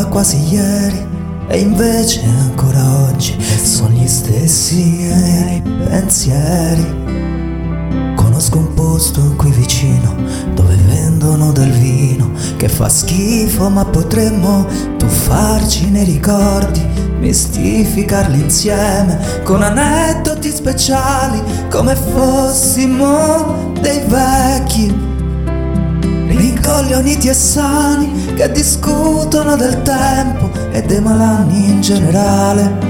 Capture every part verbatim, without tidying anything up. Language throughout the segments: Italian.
quasi ieri e invece ancora oggi sono gli stessi miei pensieri. Conosco un posto qui vicino dove vendono del vino che fa schifo, ma potremmo tuffarci nei ricordi, mistificarli insieme con aneddoti speciali, come fossimo dei vecchi rincoglioniti e sani che discutono del tempo e dei malanni in generale.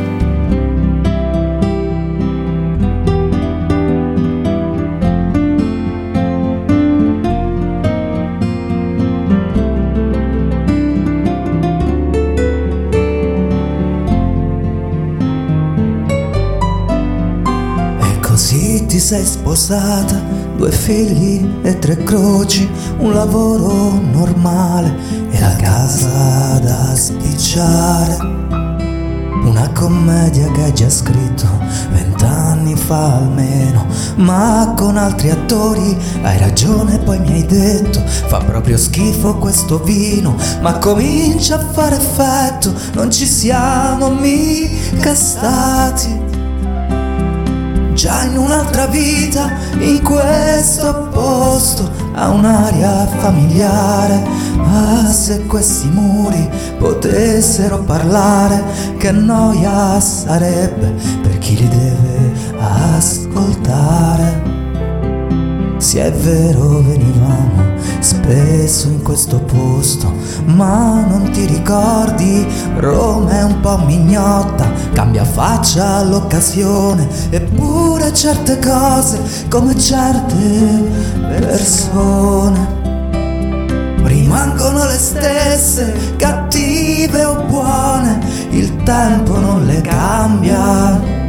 Così ti sei sposata, due figli e tre croci, un lavoro normale e la casa da spicciare. Una commedia che hai già scritto vent'anni fa almeno, ma con altri attori. Hai ragione, poi mi hai detto fa proprio schifo questo vino, ma comincia a fare effetto, non ci siamo mica stati. Già in un'altra vita, in questo posto, ha un'aria familiare. Ah, se questi muri potessero parlare, che noia sarebbe per chi li deve ascoltare. Sì, è vero, venivamo spesso in questo posto, ma non ti ricordi? Roma è un po' mignotta, cambia faccia all'occasione, eppure certe cose, come certe persone, rimangono le stesse, cattive o buone, il tempo non le cambia.